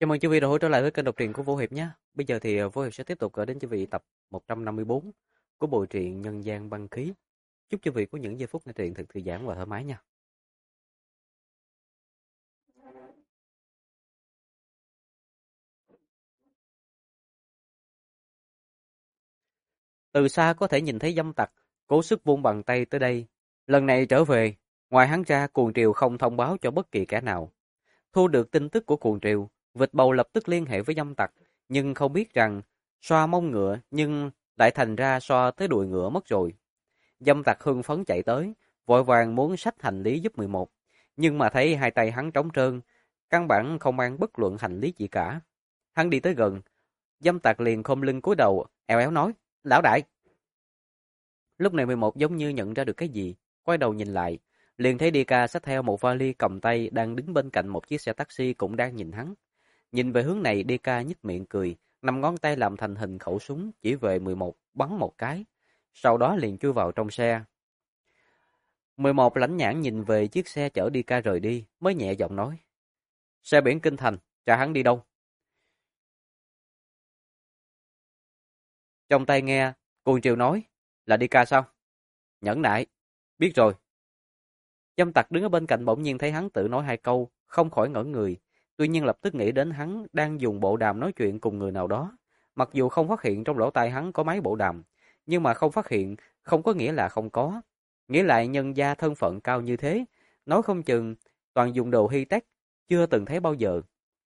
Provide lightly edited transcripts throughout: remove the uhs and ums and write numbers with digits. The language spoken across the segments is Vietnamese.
Chào mừng quý vị đã trở lại với kênh đọc truyện của Vũ Hiệp nhé. Bây giờ thì Vũ Hiệp sẽ tiếp tục gửi đến quý vị tập 154 của bộ truyện Nhân gian băng khí. Chúc quý vị có những giây phút nghe truyện thật thư giãn và thoải mái nha. Từ xa có thể nhìn thấy dâm tặc cố sức vung bàn tay tới đây. Lần này trở về, ngoài hắn ra cuồng triều không thông báo cho bất kỳ kẻ nào. Thu được tin tức của cuồng triều, vịt bầu lập tức liên hệ với dâm tặc, nhưng không biết rằng xoa mông ngựa nhưng lại thành ra xoa tới đuôi ngựa mất rồi. Dâm tặc hưng phấn chạy tới, vội vàng muốn xách hành lý giúp 11, nhưng mà thấy hai tay hắn trống trơn, căn bản không mang bất luận hành lý gì cả. Hắn đi tới gần, dâm tặc liền khom lưng cúi đầu, eo éo nói, lão đại. Lúc này 11 giống như nhận ra được cái gì, quay đầu nhìn lại, liền thấy Dika xách theo một vali cầm tay đang đứng bên cạnh một chiếc xe taxi cũng đang nhìn hắn. Nhìn về hướng này Dika nhếch miệng cười, năm ngón tay làm thành hình khẩu súng chỉ về 11 bắn một cái, sau đó liền chui vào trong xe. 11 lãnh nhãn nhìn về chiếc xe chở Dika rời đi, mới nhẹ giọng nói. Xe biển Kinh Thành, trả hắn đi đâu? Trong tay nghe, Cuồng Triều nói, là Dika sao? Nhẫn nại, biết rồi. Dâm tặc đứng ở bên cạnh bỗng nhiên thấy hắn tự nói hai câu, không khỏi ngẩn người. Tuy nhiên lập tức nghĩ đến hắn đang dùng bộ đàm nói chuyện cùng người nào đó. Mặc dù không phát hiện trong lỗ tai hắn có máy bộ đàm, nhưng mà không phát hiện không có nghĩa là không có. Nghĩa lại nhân gia thân phận cao như thế, nói không chừng toàn dùng đồ hi-tech, chưa từng thấy bao giờ.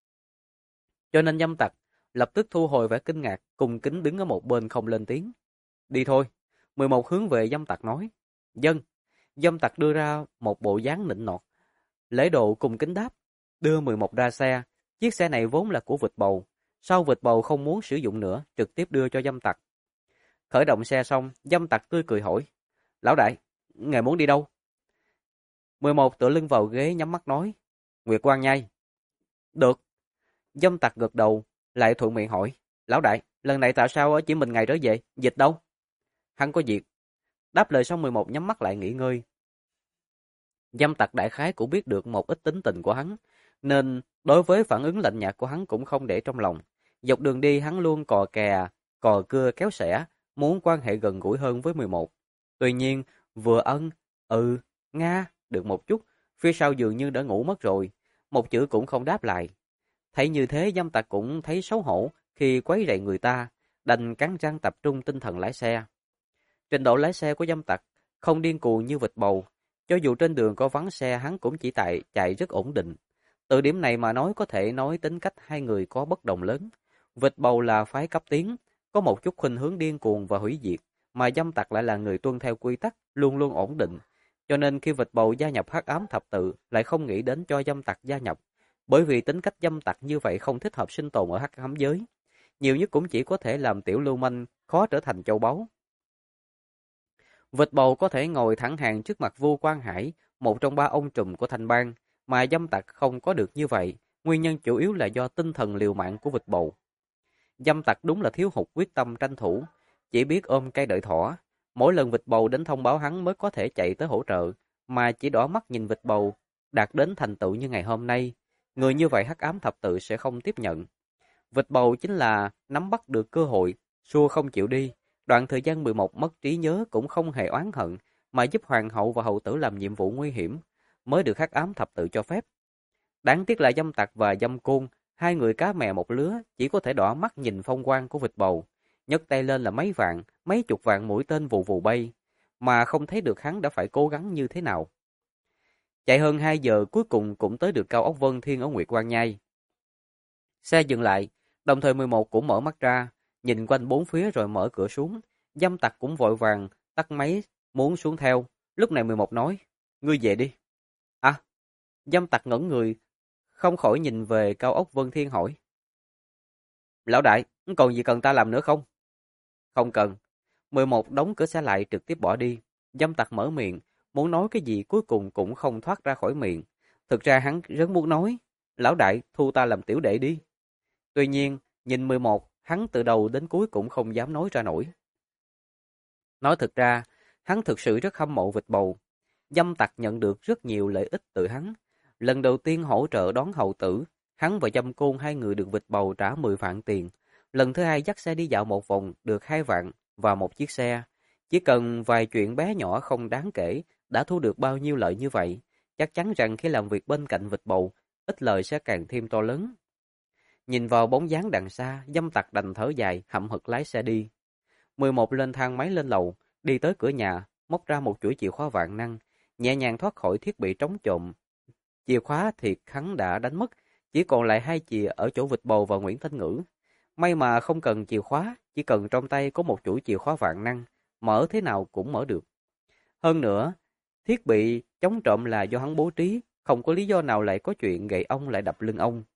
Cho nên dâm tặc lập tức thu hồi vẻ kinh ngạc, cung kính đứng ở một bên không lên tiếng. Đi thôi. 11 hướng về dâm tặc nói. Dân. Dâm tặc đưa ra một bộ dáng nịnh nọt. Lễ độ cung kính đáp. Đưa 11 ra xe. Chiếc xe này vốn là của vịt bầu. Sau vịt bầu không muốn sử dụng nữa, trực tiếp đưa cho dâm tặc. Khởi động xe xong, dâm tặc tươi cười hỏi. Lão đại, ngài muốn đi đâu? 11 tựa lưng vào ghế nhắm mắt nói. Nguyệt Quang nhai. Được. Dâm tặc gật đầu, lại thuận miệng hỏi. Lão đại, lần này tại sao chỉ mình ngài trở về? Dịch đâu? Hắn có việc. Đáp lời xong 11 nhắm mắt lại nghỉ ngơi. Dâm tặc đại khái cũng biết được một ít tính tình của hắn, nên đối với phản ứng lạnh nhạt của hắn cũng không để trong lòng. Dọc đường đi hắn luôn cò kè, cò cưa kéo xẻ, muốn quan hệ gần gũi hơn với 11. Tuy nhiên, vừa ân, nga, được một chút, phía sau dường như đã ngủ mất rồi, một chữ cũng không đáp lại. Thấy như thế dâm tặc cũng thấy xấu hổ khi quấy rầy người ta, đành cắn răng tập trung tinh thần lái xe. Trình độ lái xe của dâm tặc không điên cuồng như vịt bầu, cho dù trên đường có vắng xe hắn cũng chỉ chạy rất ổn định. Từ điểm này mà nói có thể nói tính cách hai người có bất đồng lớn. Vịt bầu là phái cấp tiến, có một chút khuynh hướng điên cuồng và hủy diệt, mà dâm tặc lại là người tuân theo quy tắc, luôn luôn ổn định. Cho nên khi vịt bầu gia nhập hắc ám thập tự lại không nghĩ đến cho dâm tặc gia nhập, bởi vì tính cách dâm tặc như vậy không thích hợp sinh tồn ở hắc ám giới. Nhiều nhất cũng chỉ có thể làm tiểu lưu manh, khó trở thành châu báu. Vịt bầu có thể ngồi thẳng hàng trước mặt Vua Quan Hải, một trong ba ông trùm của Thanh Bang, mà dâm tặc không có được như vậy, nguyên nhân chủ yếu là do tinh thần liều mạng của vịt bầu. Dâm tặc đúng là thiếu hụt quyết tâm tranh thủ, chỉ biết ôm cây đợi thỏ. Mỗi lần vịt bầu đến thông báo hắn mới có thể chạy tới hỗ trợ, mà chỉ đỏ mắt nhìn vịt bầu đạt đến thành tựu như ngày hôm nay. Người như vậy hắc ám thập tự sẽ không tiếp nhận. Vịt bầu chính là nắm bắt được cơ hội, xua không chịu đi. Đoạn thời gian 11 mất trí nhớ cũng không hề oán hận, mà giúp hoàng hậu và hậu tử làm nhiệm vụ nguy hiểm, mới được hắc ám thập tự cho phép. Đáng tiếc là dâm tặc và dâm côn, hai người cá mè một lứa, chỉ có thể đỏ mắt nhìn phong quang của vịt bầu. Nhấc tay lên là mấy vạn, mấy chục vạn mũi tên vù vù bay, mà không thấy được hắn đã phải cố gắng như thế nào. Chạy hơn 2 giờ cuối cùng cũng tới được cao ốc Vân Thiên ở Nguyệt Quang Nhai. Xe dừng lại, đồng thời 11 cũng mở mắt ra, nhìn quanh bốn phía rồi mở cửa xuống. Dâm tặc cũng vội vàng, tắt máy, muốn xuống theo. Lúc này 11 nói, ngươi về đi. À, dâm tặc ngẩn người, không khỏi nhìn về cao ốc Vân Thiên hỏi. Lão đại, còn gì cần ta làm nữa không? Không cần. 11 đóng cửa xe lại trực tiếp bỏ đi. Dâm tặc mở miệng, muốn nói cái gì cuối cùng cũng không thoát ra khỏi miệng. Thực ra hắn rất muốn nói, lão đại thu ta làm tiểu đệ đi. Tuy nhiên, nhìn 11, hắn từ đầu đến cuối cũng không dám nói ra nổi. Nói thực ra, hắn thực sự rất hâm mộ vịt bầu. Dâm tặc nhận được rất nhiều lợi ích từ hắn. Lần đầu tiên hỗ trợ đón hậu tử, Hắn và Dâm Côn hai người được vịt bầu trả 10 vạn tiền. Lần thứ hai dắt xe đi dạo một vòng được 2 vạn và một chiếc xe. Chỉ cần vài chuyện bé nhỏ không đáng kể đã thu được bao nhiêu lợi như vậy. Chắc chắn rằng khi làm việc bên cạnh vịt bầu, ít lời sẽ càng thêm to lớn. Nhìn vào bóng dáng đằng xa, Dâm Tặc đành thở dài, hậm hực lái xe đi. 11 lên thang máy lên lầu, đi tới cửa nhà, móc ra một chuỗi chìa khóa vạn năng, nhẹ nhàng thoát khỏi thiết bị trống trộm. Chìa khóa thì hắn đã đánh mất, chỉ còn lại 2 chìa ở chỗ vịt bầu và Nguyễn Thanh Ngữ. May mà không cần chìa khóa, chỉ cần trong tay có một chuỗi chìa khóa vạn năng, mở thế nào cũng mở được. Hơn nữa, thiết bị chống trộm là do hắn bố trí, không có lý do nào lại có chuyện gậy ông lại đập lưng ông.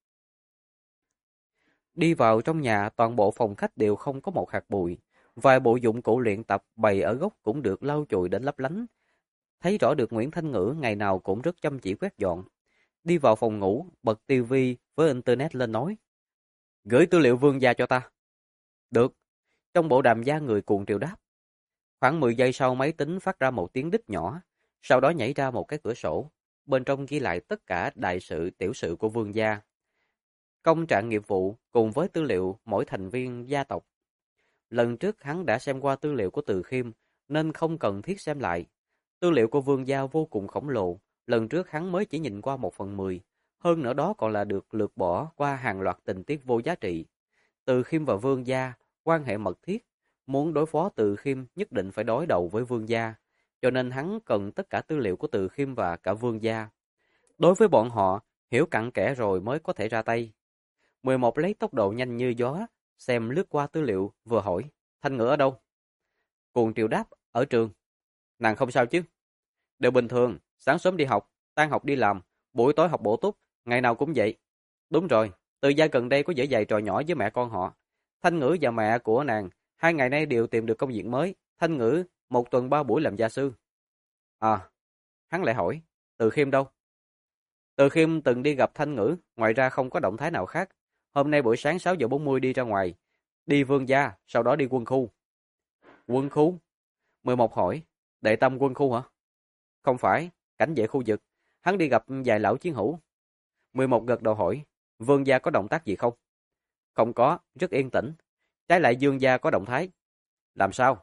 Đi vào trong nhà, toàn bộ phòng khách đều không có một hạt bụi. Vài bộ dụng cụ luyện tập bày ở góc cũng được lau chùi đến lấp lánh. Thấy rõ được Nguyễn Thanh Ngữ ngày nào cũng rất chăm chỉ quét dọn. Đi vào phòng ngủ, bật tivi với internet lên nói. Gửi tư liệu Vương gia cho ta. Được. Trong bộ đàm gia người cuồng triều đáp. Khoảng 10 giây sau máy tính phát ra một tiếng đích nhỏ. Sau đó nhảy ra một cái cửa sổ. Bên trong ghi lại tất cả đại sự tiểu sự của Vương gia. Công trạng nghiệp vụ cùng với tư liệu mỗi thành viên gia tộc. Lần trước hắn đã xem qua tư liệu của Từ Khiêm nên không cần thiết xem lại. Tư liệu của Vương gia vô cùng khổng lồ, lần trước hắn mới chỉ nhìn qua 1/10, hơn nữa đó còn là được lược bỏ qua hàng loạt tình tiết vô giá trị. Từ Khiêm và Vương gia quan hệ mật thiết, muốn đối phó Từ Khiêm nhất định phải đối đầu với Vương gia, cho nên hắn cần tất cả tư liệu của Từ Khiêm và cả Vương gia. Đối với bọn họ, hiểu cặn kẽ rồi mới có thể ra tay. 11 lấy tốc độ nhanh như gió, xem lướt qua tư liệu, vừa hỏi, Thanh Ngữ ở đâu? Cuồng Triều đáp, ở trường. Nàng không sao chứ? Đều bình thường, sáng sớm đi học, tan học đi làm, buổi tối học bổ túc, ngày nào cũng vậy. Đúng rồi, Từ gia gần đây có giở giày trò nhỏ với mẹ con họ. Thanh Ngữ và mẹ của nàng, 2 ngày nay đều tìm được công việc mới. Thanh Ngữ, 1 tuần 3 buổi làm gia sư. À, hắn lại hỏi, Từ Khiêm đâu? Từ Khiêm từng đi gặp Thanh Ngữ, ngoài ra không có động thái nào khác. Hôm nay buổi sáng 6:40 đi ra ngoài, đi Vương gia, sau đó đi quân khu. Quân khu? 11 hỏi, Đệ Tâm quân khu hả? Không phải, cảnh vệ khu vực. Hắn đi gặp vài lão chiến hữu. 11 gật đầu hỏi, Vương gia có động tác gì không? Không có, rất yên tĩnh. Trái lại Dương gia có động thái. Làm sao?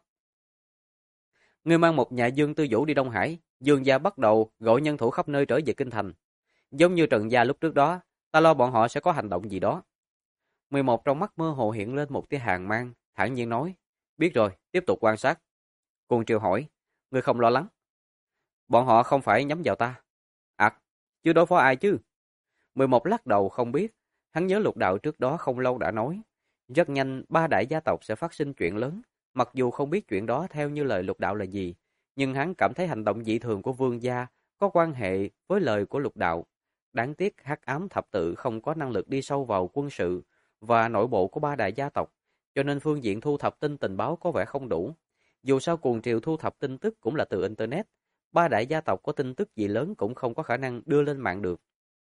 Ngươi mang một nhà Dương Tư Vũ đi Đông Hải, Dương gia bắt đầu gọi nhân thủ khắp nơi trở về kinh thành. Giống như Trần gia lúc trước đó, ta lo bọn họ sẽ có hành động gì đó. 11 trong mắt mơ hồ hiện lên một tia hàn mang, thản nhiên nói, biết rồi, tiếp tục quan sát. Cuồng Triều hỏi, ngươi không lo lắng? Bọn họ không phải nhắm vào ta. Chứ đối phó ai chứ? 11 lắc đầu không biết, hắn nhớ Lục Đạo trước đó không lâu đã nói, rất nhanh 3 đại gia tộc sẽ phát sinh chuyện lớn, mặc dù không biết chuyện đó theo như lời Lục Đạo là gì, nhưng hắn cảm thấy hành động dị thường của Vương gia có quan hệ với lời của Lục Đạo. Đáng tiếc Hắc Ám Thập Tự không có năng lực đi sâu vào quân sự và nội bộ của 3 đại gia tộc, cho nên phương diện thu thập tình báo có vẻ không đủ. Dù sao Cuồng Triều thu thập tin tức cũng là từ Internet, 3 đại gia tộc có tin tức gì lớn cũng không có khả năng đưa lên mạng được.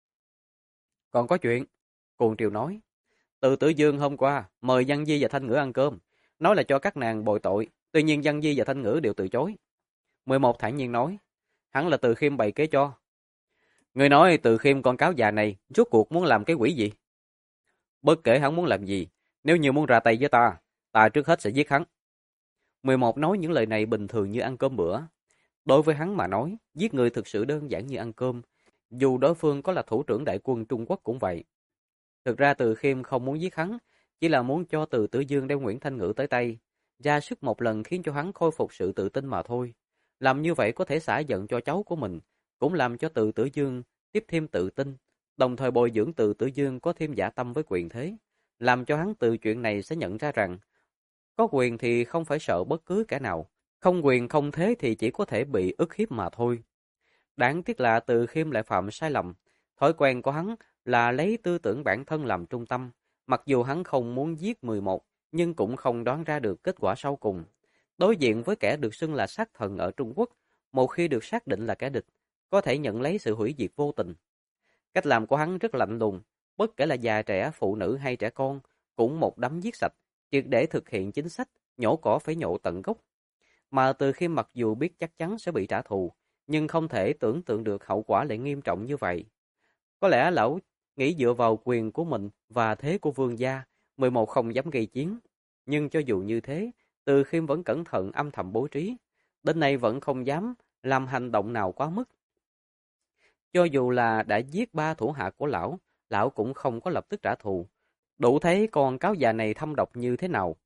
Còn có chuyện, Cuồng Triều nói, Từ Tử Dương hôm qua mời Văn Di và Thanh Ngữ ăn cơm, nói là cho các nàng bồi tội, tuy nhiên Văn Di và Thanh Ngữ đều từ chối. 11 thản nhiên nói, hắn là Từ Khiêm bày kế cho. Người nói Từ Khiêm con cáo già này rốt cuộc muốn làm cái quỷ gì? Bất kể hắn muốn làm gì, nếu như muốn ra tay với ta, ta trước hết sẽ giết hắn. 11 nói những lời này bình thường như ăn cơm bữa. Đối với hắn mà nói, giết người thực sự đơn giản như ăn cơm, dù đối phương có là thủ trưởng đại quân Trung Quốc cũng vậy. Thực ra Từ Khiêm không muốn giết hắn, chỉ là muốn cho Từ Tử Dương đem Nguyễn Thanh Ngữ tới tay, ra sức một lần khiến cho hắn khôi phục sự tự tin mà thôi. Làm như vậy có thể xả giận cho cháu của mình, cũng làm cho Từ Tử Dương tiếp thêm tự tin, đồng thời bồi dưỡng Từ Tử Dương có thêm dạ tâm với quyền thế, làm cho hắn từ chuyện này sẽ nhận ra rằng có quyền thì không phải sợ bất cứ kẻ nào, không quyền không thế thì chỉ có thể bị ức hiếp mà thôi. Đáng tiếc là Từ Khiêm lại phạm sai lầm. Thói quen của hắn là lấy tư tưởng bản thân làm trung tâm. Mặc dù hắn không muốn giết 11, nhưng cũng không đoán ra được kết quả sau cùng. Đối diện với kẻ được xưng là sát thần ở Trung Quốc, một khi được xác định là kẻ địch, có thể nhận lấy sự hủy diệt vô tình. Cách làm của hắn rất lạnh lùng, bất kể là già trẻ, phụ nữ hay trẻ con, cũng một đấm giết sạch, triệt để thực hiện chính sách, nhổ cỏ phải nhổ tận gốc. Mà Từ Khiêm mặc dù biết chắc chắn sẽ bị trả thù, nhưng không thể tưởng tượng được hậu quả lại nghiêm trọng như vậy. Có lẽ lão nghĩ dựa vào quyền của mình và thế của vương gia, 11 không dám gây chiến. Nhưng cho dù như thế, Từ Khiêm vẫn cẩn thận âm thầm bố trí, đến nay vẫn không dám làm hành động nào quá mức. Cho dù là đã giết 3 thủ hạ của lão cũng không có lập tức trả thù. Đủ thấy con cáo già này thâm độc như thế nào.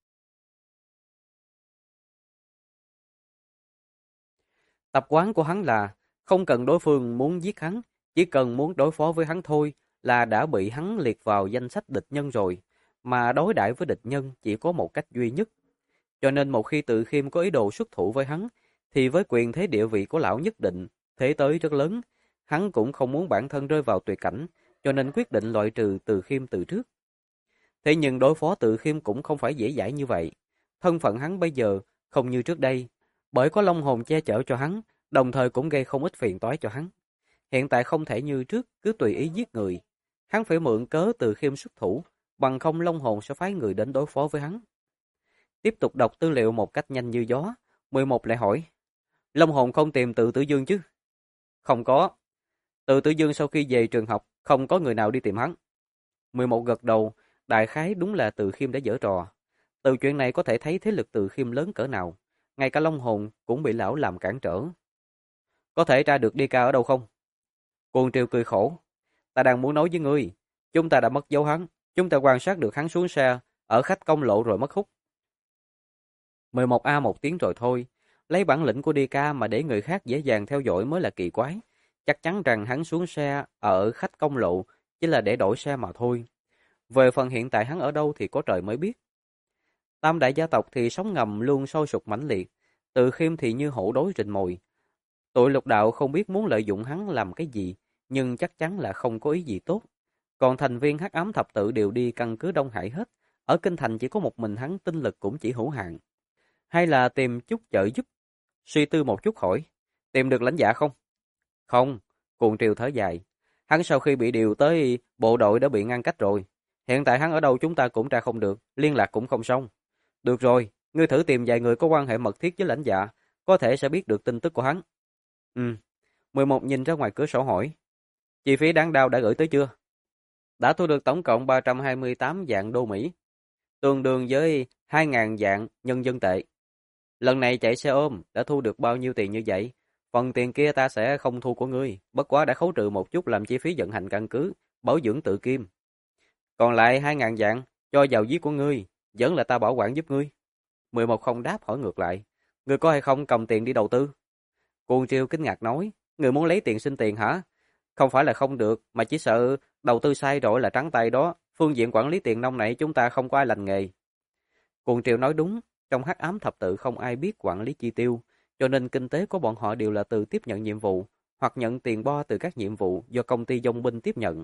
Tập quán của hắn là không cần đối phương muốn giết hắn, chỉ cần muốn đối phó với hắn thôi là đã bị hắn liệt vào danh sách địch nhân rồi, mà đối đãi với địch nhân chỉ có một cách duy nhất. Cho nên một khi Từ Khiêm có ý đồ xuất thủ với hắn, thì với quyền thế địa vị của lão nhất định, thế tới rất lớn, hắn cũng không muốn bản thân rơi vào tuyệt cảnh, cho nên quyết định loại trừ Từ Khiêm từ trước. Thế nhưng đối phó Từ Khiêm cũng không phải dễ dãi như vậy. Thân phận hắn bây giờ không như trước đây, bởi có Long Hồn che chở cho hắn, đồng thời cũng gây không ít phiền toái cho hắn. Hiện tại không thể như trước cứ tùy ý giết người. Hắn phải mượn cớ Từ Khiêm xuất thủ, bằng không Long Hồn sẽ phái người đến đối phó với hắn. Tiếp tục đọc tư liệu một cách nhanh như gió, 11 lại hỏi, Long Hồn không tìm Từ Tử Dương chứ? Không có. Từ Tử Dương sau khi về trường học, không có người nào đi tìm hắn. 11 gật đầu, đại khái đúng là Từ Khiêm đã giở trò. Từ chuyện này có thể thấy thế lực Từ Khiêm lớn cỡ nào. Ngay cả Long Hồn cũng bị lão làm cản trở. Có thể tra được DK ở đâu không? Cuồng Triều cười khổ. Ta đang muốn nói với ngươi. Chúng ta đã mất dấu hắn. Chúng ta quan sát được hắn xuống xe ở khách công lộ rồi mất hút. 11A một tiếng rồi thôi. Lấy bản lĩnh của DK mà để người khác dễ dàng theo dõi mới là kỳ quái. Chắc chắn rằng hắn xuống xe ở khách công lộ chỉ là để đổi xe mà thôi. Về phần hiện tại hắn ở đâu thì có trời mới biết. Tam đại gia tộc thì sóng ngầm luôn sôi sục mãnh liệt. Từ Khiêm thì như hổ đối rình mồi. Tụi lục đạo không biết muốn lợi dụng hắn làm cái gì, nhưng chắc chắn là không có ý gì tốt. Còn thành viên Hắc Ám Thập Tự đều đi căn cứ Đông Hải hết. Ở kinh thành chỉ có một mình hắn, tinh lực cũng chỉ hữu hạn. Hay là tìm chút trợ giúp? Suy tư một chút hỏi. Tìm được lãnh giả không? Không. Cuồng Triều thở dài. Hắn sau khi bị điều tới bộ đội đã bị ngăn cách rồi. Hiện tại hắn ở đâu chúng ta cũng tra không được, liên lạc cũng không xong. Được rồi, ngươi thử tìm vài người có quan hệ mật thiết với lãnh dạ, có thể sẽ biết được tin tức của hắn. 11 nhìn ra ngoài cửa sổ hỏi. Chi phí đáng đau đã gửi tới chưa? Đã thu được tổng cộng 328 vạn đô Mỹ, tương đương với 2.000 vạn nhân dân tệ. Lần này chạy xe ôm đã thu được bao nhiêu tiền như vậy? Phần tiền kia ta sẽ không thu của ngươi, bất quá đã khấu trừ một chút làm chi phí vận hành căn cứ, bảo dưỡng tự kim. Còn lại 2.000 vạn cho vào ví của ngươi, vẫn là ta bảo quản giúp ngươi. 11 không đáp hỏi ngược lại, ngươi có hay không cầm tiền đi đầu tư? Cuồng Triều kinh ngạc nói, ngươi muốn lấy tiền xin tiền hả? Không phải là không được, mà chỉ sợ đầu tư sai rồi là trắng tay đó. Phương diện quản lý tiền nông này chúng ta không có ai lành nghề. Cuồng Triều nói đúng, trong Hắc Ám Thập Tự không ai biết quản lý chi tiêu, cho nên kinh tế của bọn họ đều là từ tiếp nhận nhiệm vụ, hoặc nhận tiền bo từ các nhiệm vụ do công ty dòng binh tiếp nhận.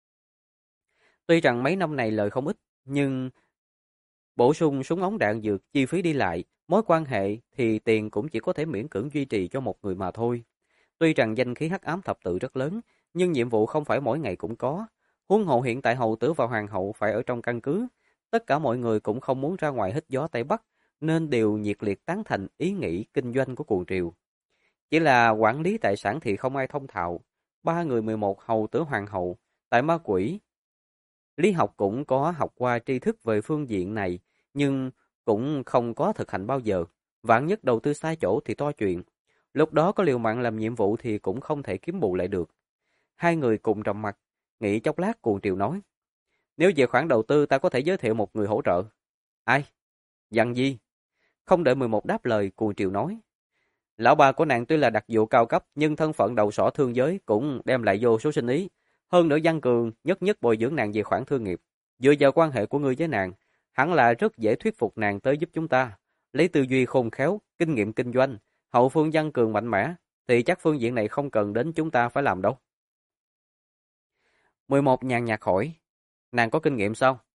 Tuy rằng mấy năm này lời không ít, nhưng bổ sung súng ống đạn dược, chi phí đi lại, mối quan hệ thì tiền cũng chỉ có thể miễn cưỡng duy trì cho một người mà thôi. Tuy rằng danh khí Hắc Ám Thập Tự rất lớn, nhưng nhiệm vụ không phải mỗi ngày cũng có. Huống hộ hiện tại hầu tử và hoàng hậu phải ở trong căn cứ, tất cả mọi người cũng không muốn ra ngoài hít gió Tây Bắc, nên đều nhiệt liệt tán thành ý nghĩ kinh doanh của Cuồng Triều. Chỉ là quản lý tài sản thì không ai thông thạo. Ba người 11 hầu tử hoàng hậu, tại ma quỷ. Lý học cũng có học qua tri thức về phương diện này, nhưng cũng không có thực hành bao giờ. Vạn nhất đầu tư sai chỗ thì to chuyện. Lúc đó có liều mạng làm nhiệm vụ thì cũng không thể kiếm bù lại được. Hai người cùng trầm mặt, nghĩ chốc lát Cuồng Triều nói. Nếu về khoản đầu tư ta có thể giới thiệu một người hỗ trợ. Ai? Dặn gì? Không đợi 11 đáp lời, Cuồng Triều nói. Lão bà của nàng tuy là đặc vụ cao cấp, nhưng thân phận đầu sỏ thương giới cũng đem lại vô số sinh ý. Hơn nữa Văn Cường nhất nhất bồi dưỡng nàng về khoản thương nghiệp. Dựa vào quan hệ của ngươi với nàng, hẳn là rất dễ thuyết phục nàng tới giúp chúng ta. Lấy tư duy khôn khéo, kinh nghiệm kinh doanh, hậu phương Văn Cường mạnh mẽ, thì chắc phương diện này không cần đến chúng ta phải làm đâu. 11 nhàn nhạt hỏi, nàng có kinh nghiệm sao?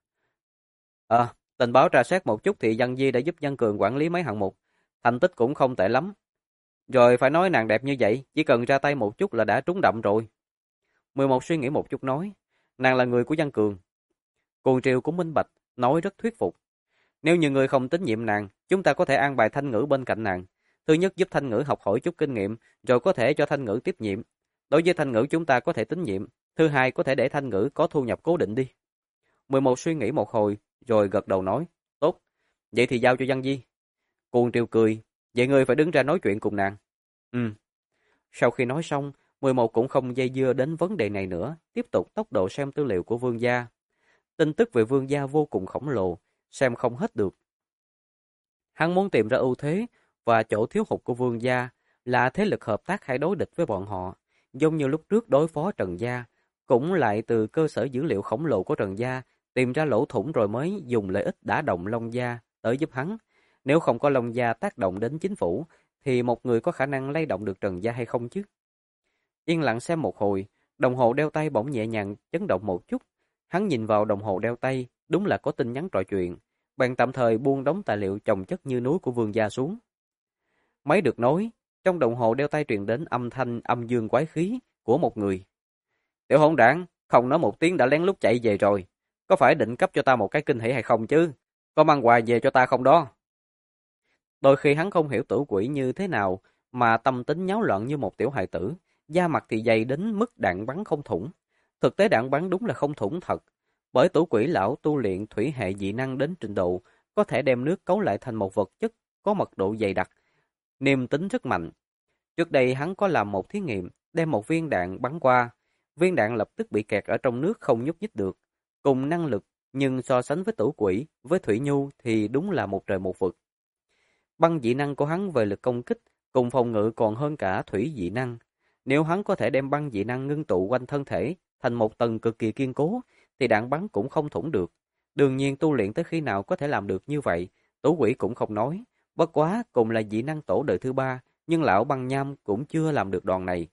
Tình báo tra xét một chút thì Văn Di đã giúp Văn Cường quản lý mấy hạng mục, thành tích cũng không tệ lắm. Rồi phải nói nàng đẹp như vậy, chỉ cần ra tay một chút là đã trúng đậm rồi. 11 suy nghĩ một chút nói, nàng là người của Văn Cường. Cuồng Triều cũng minh bạch, nói rất thuyết phục. Nếu như người không tín nhiệm nàng, chúng ta có thể an bài Thanh Ngữ bên cạnh nàng. Thứ nhất giúp Thanh Ngữ học hỏi chút kinh nghiệm, rồi có thể cho Thanh Ngữ tiếp nhiệm. Đối với Thanh Ngữ chúng ta có thể tín nhiệm. Thứ hai, có thể để Thanh Ngữ có thu nhập cố định đi. 11 suy nghĩ một hồi, rồi gật đầu nói, tốt, vậy thì giao cho Văn Di. Cuồng Triều cười, vậy ngươi phải đứng ra nói chuyện cùng nàng. Ừ. Sau khi nói xong, 11 cũng không dây dưa đến vấn đề này nữa, tiếp tục tốc độ xem tư liệu của Vương gia. Tin tức về Vương gia vô cùng khổng lồ, xem không hết được. Hắn muốn tìm ra ưu thế và chỗ thiếu hụt của Vương gia là thế lực hợp tác hay đối địch với bọn họ, giống như lúc trước đối phó Trần gia, cũng lại từ cơ sở dữ liệu khổng lồ của Trần gia tìm ra lỗ thủng rồi mới dùng lợi ích đả động Long gia tới giúp hắn. Nếu không có Long gia tác động đến chính phủ, thì một người có khả năng lay động được Trần gia hay không chứ? Yên lặng xem một hồi, đồng hồ đeo tay bỗng nhẹ nhàng chấn động một chút. Hắn nhìn vào đồng hồ đeo tay, đúng là có tin nhắn trò chuyện. Bạn tạm thời buông đống tài liệu chồng chất như núi của Vương gia xuống. Máy được nối, trong đồng hồ đeo tay truyền đến âm thanh âm dương quái khí của một người. Tiểu hỗn đản, không nói một tiếng đã lén lút chạy về rồi. Có phải định cấp cho ta một cái kinh hỉ hay không chứ? Có mang quà về cho ta không đó? Đôi khi hắn không hiểu tử quỷ như thế nào mà tâm tính nháo loạn như một tiểu hài tử, da mặt thì dày đến mức đạn bắn không thủng. Thực tế đạn bắn đúng là không thủng thật, bởi tử quỷ lão tu luyện thủy hệ dị năng đến trình độ có thể đem nước cấu lại thành một vật chất có mật độ dày đặc, niêm tính rất mạnh. Trước đây hắn có làm một thí nghiệm, đem một viên đạn bắn qua, viên đạn lập tức bị kẹt ở trong nước không nhúc nhích được. Cùng năng lực, nhưng so sánh với tử quỷ, với Thủy Nhu thì đúng là một trời một vực. Băng dị năng của hắn về lực công kích cùng phòng ngự còn hơn cả thủy dị năng. Nếu hắn có thể đem băng dị năng ngưng tụ quanh thân thể thành một tầng cực kỳ kiên cố, thì đạn bắn cũng không thủng được. Đương nhiên tu luyện tới khi nào có thể làm được như vậy, Tố Quỷ cũng không nói. Bất quá cùng là dị năng tổ đời thứ ba, nhưng lão băng nham cũng chưa làm được đòn này.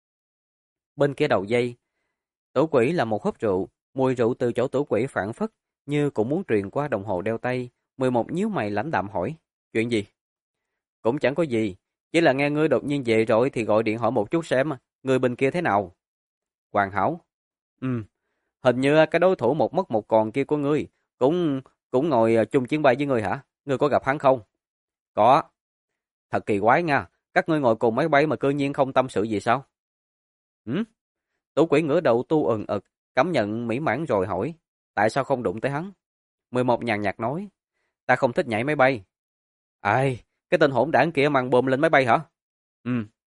Bên kia đầu dây, Tố Quỷ là một hớp rượu, mùi rượu từ chỗ Tố Quỷ phảng phất, như cũng muốn truyền qua đồng hồ đeo tay. 11 nhíu mày lãnh đạm hỏi, chuyện gì? Cũng chẳng có gì, chỉ là nghe ngươi đột nhiên về rồi thì gọi điện hỏi một chút xem, người bên kia thế nào. Hoàn hảo. Hình như cái đối thủ một mất một còn kia của ngươi, cũng cũng ngồi chung chuyến bay với ngươi hả? Ngươi có gặp hắn không? Có. Thật kỳ quái nha, các ngươi ngồi cùng máy bay mà cư nhiên không tâm sự gì sao? Ừ? Tủ quỷ ngửa đầu tu ực, cảm nhận mỹ mãn rồi hỏi, tại sao không đụng tới hắn? 11 nhàn nhạt nói, ta không thích nhảy máy bay. Ai, cái tên hỗn đảng kia mang bom lên máy bay hả? Ừ.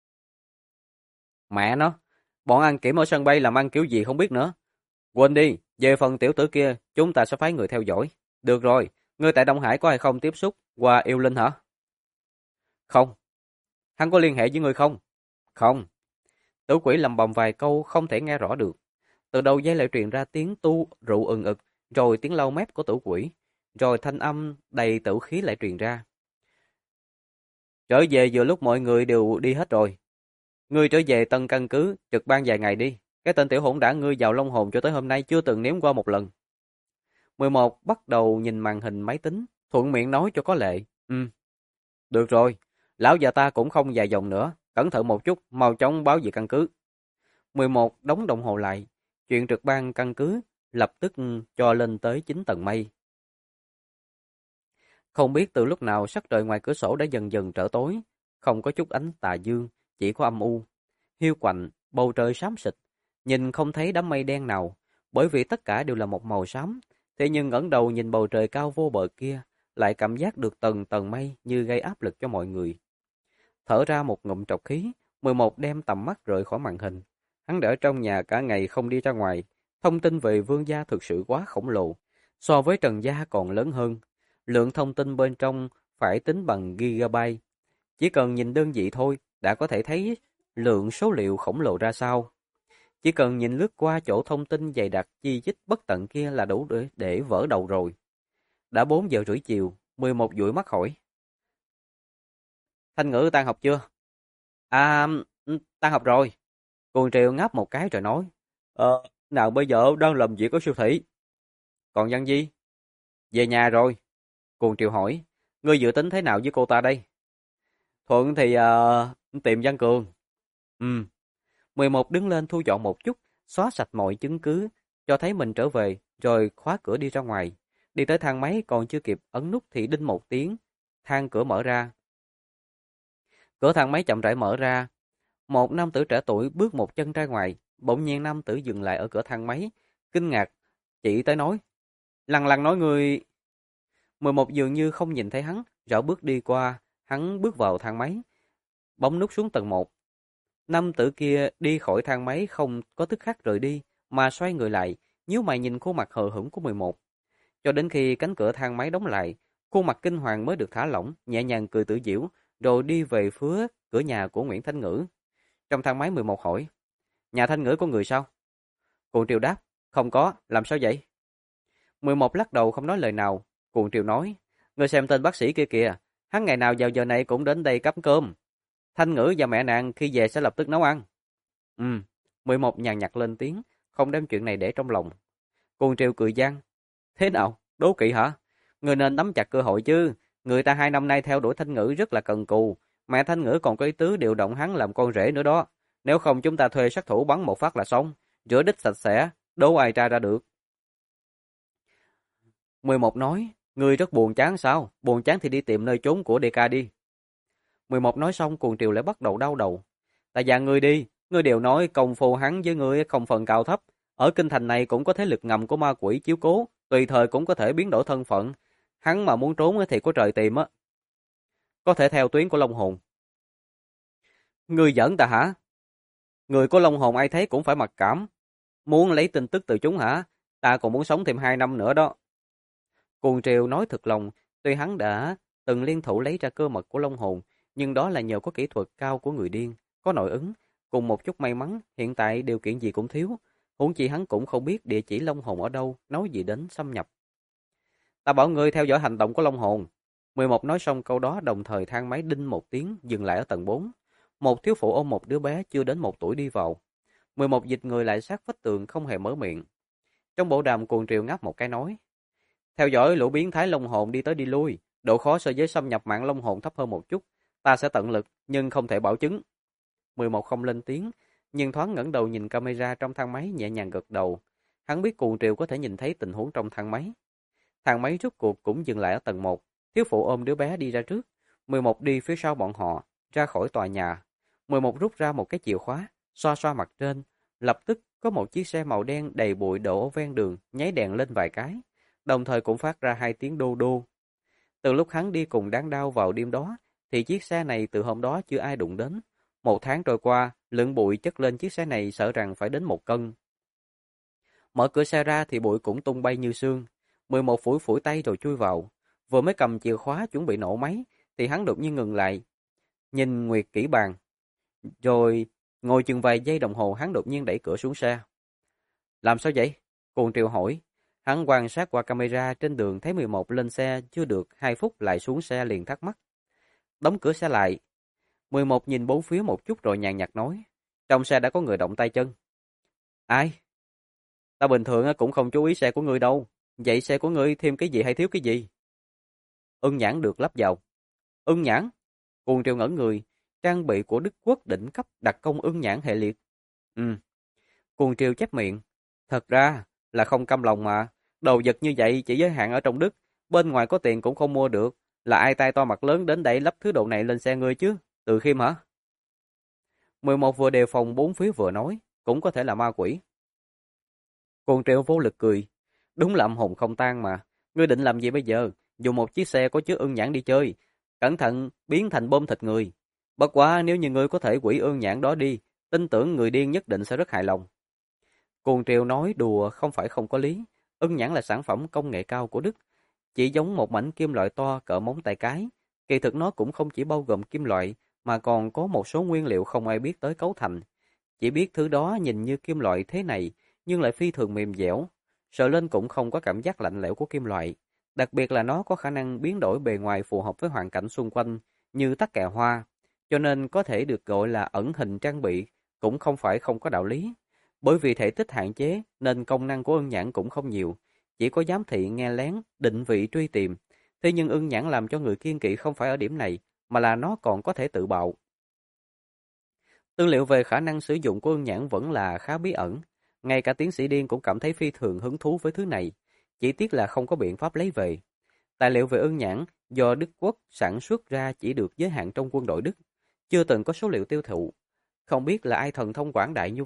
Mẹ nó, bọn ăn kiểm ở sân bay làm ăn kiểu gì không biết nữa. Quên đi, về phần tiểu tử kia, chúng ta sẽ phái người theo dõi. Được rồi, ngươi tại Đông Hải có hay không tiếp xúc qua yêu linh hả? Không. Hắn có liên hệ với ngươi không? Không. Tử quỷ lầm bầm vài câu không thể nghe rõ được. Từ đầu dây lại truyền ra tiếng tu rượu ực, rồi tiếng lau mép của tử quỷ, rồi thanh âm đầy tử khí lại truyền ra. Trở về vừa lúc mọi người đều đi hết rồi. Ngươi trở về tân căn cứ, trực ban vài ngày đi. Cái tên tiểu hỗn đản ngươi vào Long Hồn cho tới hôm nay chưa từng nếm qua một lần. 11 bắt đầu nhìn màn hình máy tính, thuận miệng nói cho có lệ. Được rồi, lão già ta cũng không dài dòng nữa, cẩn thận một chút, mau chóng báo về căn cứ. 11 đóng đồng hồ lại, chuyện trực ban căn cứ lập tức cho lên tới 9 tầng mây. Không biết từ lúc nào sắc trời ngoài cửa sổ đã dần dần trở tối, không có chút ánh tà dương, chỉ có âm u. Hiu quạnh, bầu trời xám xịt, nhìn không thấy đám mây đen nào, bởi vì tất cả đều là một màu xám. Thế nhưng ngẩng đầu nhìn bầu trời cao vô bờ kia, lại cảm giác được tầng tầng mây như gây áp lực cho mọi người. Thở ra một ngụm trọc khí, 11 đem tầm mắt rời khỏi màn hình. Hắn đã ở trong nhà cả ngày không đi ra ngoài, thông tin về Vương gia thực sự quá khổng lồ, so với Trần gia còn lớn hơn. Lượng thông tin bên trong phải tính bằng gigabyte. Chỉ cần nhìn đơn vị thôi, đã có thể thấy lượng số liệu khổng lồ ra sao. Chỉ cần nhìn lướt qua chỗ thông tin dày đặc chi chít bất tận kia là đủ để vỡ đầu rồi. Đã 4 giờ rưỡi chiều, 11 dụi mắt hỏi. Thanh Ngữ tan học chưa? À, tan học rồi. Cuồng Triều ngáp một cái rồi nói. Nào bây giờ đang làm việc ở siêu thị. Còn Văn Di? Về nhà rồi. Cuồng Triều hỏi. Ngươi dự tính thế nào với cô ta đây? Thuận thì tìm Văn Cường. 11 đứng lên thu dọn một chút, xóa sạch mọi chứng cứ, cho thấy mình trở về, rồi khóa cửa đi ra ngoài. Đi tới thang máy còn chưa kịp ấn nút thì đinh một tiếng, thang cửa mở ra. Cửa thang máy chậm rãi mở ra, một nam tử trẻ tuổi bước một chân ra ngoài, Bỗng nhiên nam tử dừng lại ở cửa thang máy, kinh ngạc, chỉ tới nói, lằng lằng nói người... 11 dường như không nhìn thấy hắn, rảo bước đi qua, hắn bước vào thang máy, bấm nút xuống tầng 1. Nam tử kia đi khỏi thang máy không có tức khắc rời đi, mà xoay người lại, nhíu mày nhìn khuôn mặt hờ hững của 11. Cho đến khi cánh cửa thang máy đóng lại, khuôn mặt kinh hoàng mới được thả lỏng, nhẹ nhàng cười tự giễu, rồi đi về phía cửa nhà của Nguyễn Thanh Ngữ. Trong thang máy 11 hỏi, nhà Thanh Ngữ có người sao? Cuồng Triều đáp, không có, làm sao vậy? 11 lắc đầu không nói lời nào. Cuồng Triều nói, ngươi xem tên bác sĩ kia kìa, hắn ngày nào vào giờ này cũng đến đây cắm cơm. Thanh Ngữ và mẹ nàng khi về sẽ lập tức nấu ăn. 11 nhàn nhạt lên tiếng, không đem chuyện này để trong lòng. Cuồng Triều cười gian, thế nào, đố kỵ hả? Ngươi nên nắm chặt cơ hội chứ, người ta 2 năm nay theo đuổi Thanh Ngữ rất là cần cù, mẹ Thanh Ngữ còn có ý tứ điều động hắn làm con rể nữa đó. Nếu không chúng ta thuê sát thủ bắn một phát là xong, rửa đít sạch sẽ, đố ai tra ra được. 11 nói, ngươi rất buồn chán sao? Buồn chán thì đi tìm nơi trốn của DK đi. 11 nói xong Cuồng Triều lại bắt đầu đau đầu. Tại dạ ngươi đi, ngươi đều nói công phu hắn với ngươi không phần cao thấp. Ở kinh thành này cũng có thế lực ngầm của ma quỷ chiếu cố, tùy thời cũng có thể biến đổi thân phận. Hắn mà muốn trốn thì có trời tìm á. Có thể theo tuyến của Long Hồn. Ngươi giỡn ta hả? Người của Long Hồn ai thấy cũng phải mặc cảm. Muốn lấy tin tức từ chúng hả? Ta còn muốn sống thêm 2 năm nữa đó. Cuồng Triều nói thật lòng, tuy hắn đã từng liên thủ lấy ra cơ mật của Long Hồn, nhưng đó là nhờ có kỹ thuật cao của người điên, có nội ứng, cùng một chút may mắn, hiện tại điều kiện gì cũng thiếu. Huống chi hắn cũng không biết địa chỉ Long Hồn ở đâu, nói gì đến xâm nhập. Ta bảo ngươi theo dõi hành động của Long Hồn. 11 nói xong câu đó đồng thời thang máy đinh một tiếng dừng lại ở tầng 4. Một thiếu phụ ôm một đứa bé chưa đến 1 tuổi đi vào. 11 dịch người lại sát vách tường không hề mở miệng. Trong bộ đàm Cuồng Triều ngáp một cái nói. Theo dõi lũ biến thái Long Hồn đi tới đi lui, độ khó so với xâm nhập mạng Long Hồn thấp hơn một chút. Ta sẽ tận lực, nhưng không thể bảo chứng. 11 không lên tiếng, nhưng thoáng ngẩng đầu nhìn camera trong thang máy nhẹ nhàng gật đầu. Hắn biết Cuồng Triều có thể nhìn thấy tình huống trong thang máy. Thang máy rút cuộc cũng dừng lại ở tầng 1. Thiếu phụ ôm đứa bé đi ra trước. 11 đi phía sau bọn họ, ra khỏi tòa nhà. 11 rút ra một cái chìa khóa, xoa xoa mặt trên. Lập tức có một chiếc xe màu đen đầy bụi đổ ở ven đường, nháy đèn lên vài cái. Đồng thời cũng phát ra 2 tiếng đô đô. Từ lúc hắn đi cùng Đáng Đao vào đêm đó, thì chiếc xe này từ hôm đó chưa ai đụng đến. 1 tháng trôi qua, lượng bụi chất lên chiếc xe này sợ rằng phải đến 1 cân. Mở cửa xe ra thì bụi cũng tung bay như sương. 11 phủi phủi tay rồi chui vào. Vừa mới cầm chìa khóa chuẩn bị nổ máy, thì hắn đột nhiên ngừng lại. Nhìn Nguyệt kỹ bàn. Rồi ngồi chừng vài giây đồng hồ hắn đột nhiên đẩy cửa xuống xe. Làm sao vậy? Cuồng Triều hỏi. Hắn quan sát qua camera trên đường thấy 11 lên xe chưa được 2 phút lại xuống xe liền thắc mắc. Đóng cửa xe lại. 11 nhìn bốn phía một chút rồi nhàn nhạt nói. Trong xe đã có người động tay chân. Ai? Ta bình thường cũng không chú ý xe của ngươi đâu. Vậy xe của ngươi thêm cái gì hay thiếu cái gì? Ưng nhãn được lắp vào. Ưng nhãn? Cuồng Triều ngẩn người. Trang bị của Đức Quốc đỉnh cấp đặc công ưng nhãn hệ liệt. Cuồng Triều chép miệng. Thật ra là không căm lòng mà. Đồ vật như vậy chỉ giới hạn ở trong Đức. Bên ngoài có tiền cũng không mua được. Là ai tay to mặt lớn đến đây lắp thứ độ này lên xe ngươi chứ? Từ Khiêm hả? 11 vừa đề phòng bốn phía vừa nói. Cũng có thể là ma quỷ. Cuồng Triều vô lực cười. Đúng là âm hồn không tan mà. Ngươi định làm gì bây giờ? Dùng một chiếc xe có chứa ưng nhãn đi chơi. Cẩn thận biến thành bom thịt người. Bất quá nếu như ngươi có thể quỷ ưng nhãn đó đi, tin tưởng người điên nhất định sẽ rất hài lòng. Cuồng Triều nói đùa không phải không có lý. Ưng nhãn là sản phẩm công nghệ cao của Đức. Chỉ giống một mảnh kim loại to cỡ móng tay cái. Kỳ thực nó cũng không chỉ bao gồm kim loại, mà còn có một số nguyên liệu không ai biết tới cấu thành. Chỉ biết thứ đó nhìn như kim loại thế này, nhưng lại phi thường mềm dẻo. Sờ lên cũng không có cảm giác lạnh lẽo của kim loại. Đặc biệt là nó có khả năng biến đổi bề ngoài phù hợp với hoàn cảnh xung quanh, như tắc kè hoa. Cho nên có thể được gọi là ẩn hình trang bị, cũng không phải không có đạo lý. Bởi vì thể tích hạn chế, nên công năng của ưng nhãn cũng không nhiều. Chỉ có giám thị nghe lén, định vị truy tìm. Thế nhưng ưng nhãn làm cho người kiêng kỵ không phải ở điểm này, mà là nó còn có thể tự bạo. Tư liệu về khả năng sử dụng của ưng nhãn vẫn là khá bí ẩn. Ngay cả tiến sĩ Điên cũng cảm thấy phi thường hứng thú với thứ này. Chỉ tiếc là không có biện pháp lấy về. Tài liệu về ưng nhãn do Đức Quốc sản xuất ra chỉ được giới hạn trong quân đội Đức. Chưa từng có số liệu tiêu thụ. Không biết là ai thần thông quảng đại như vậy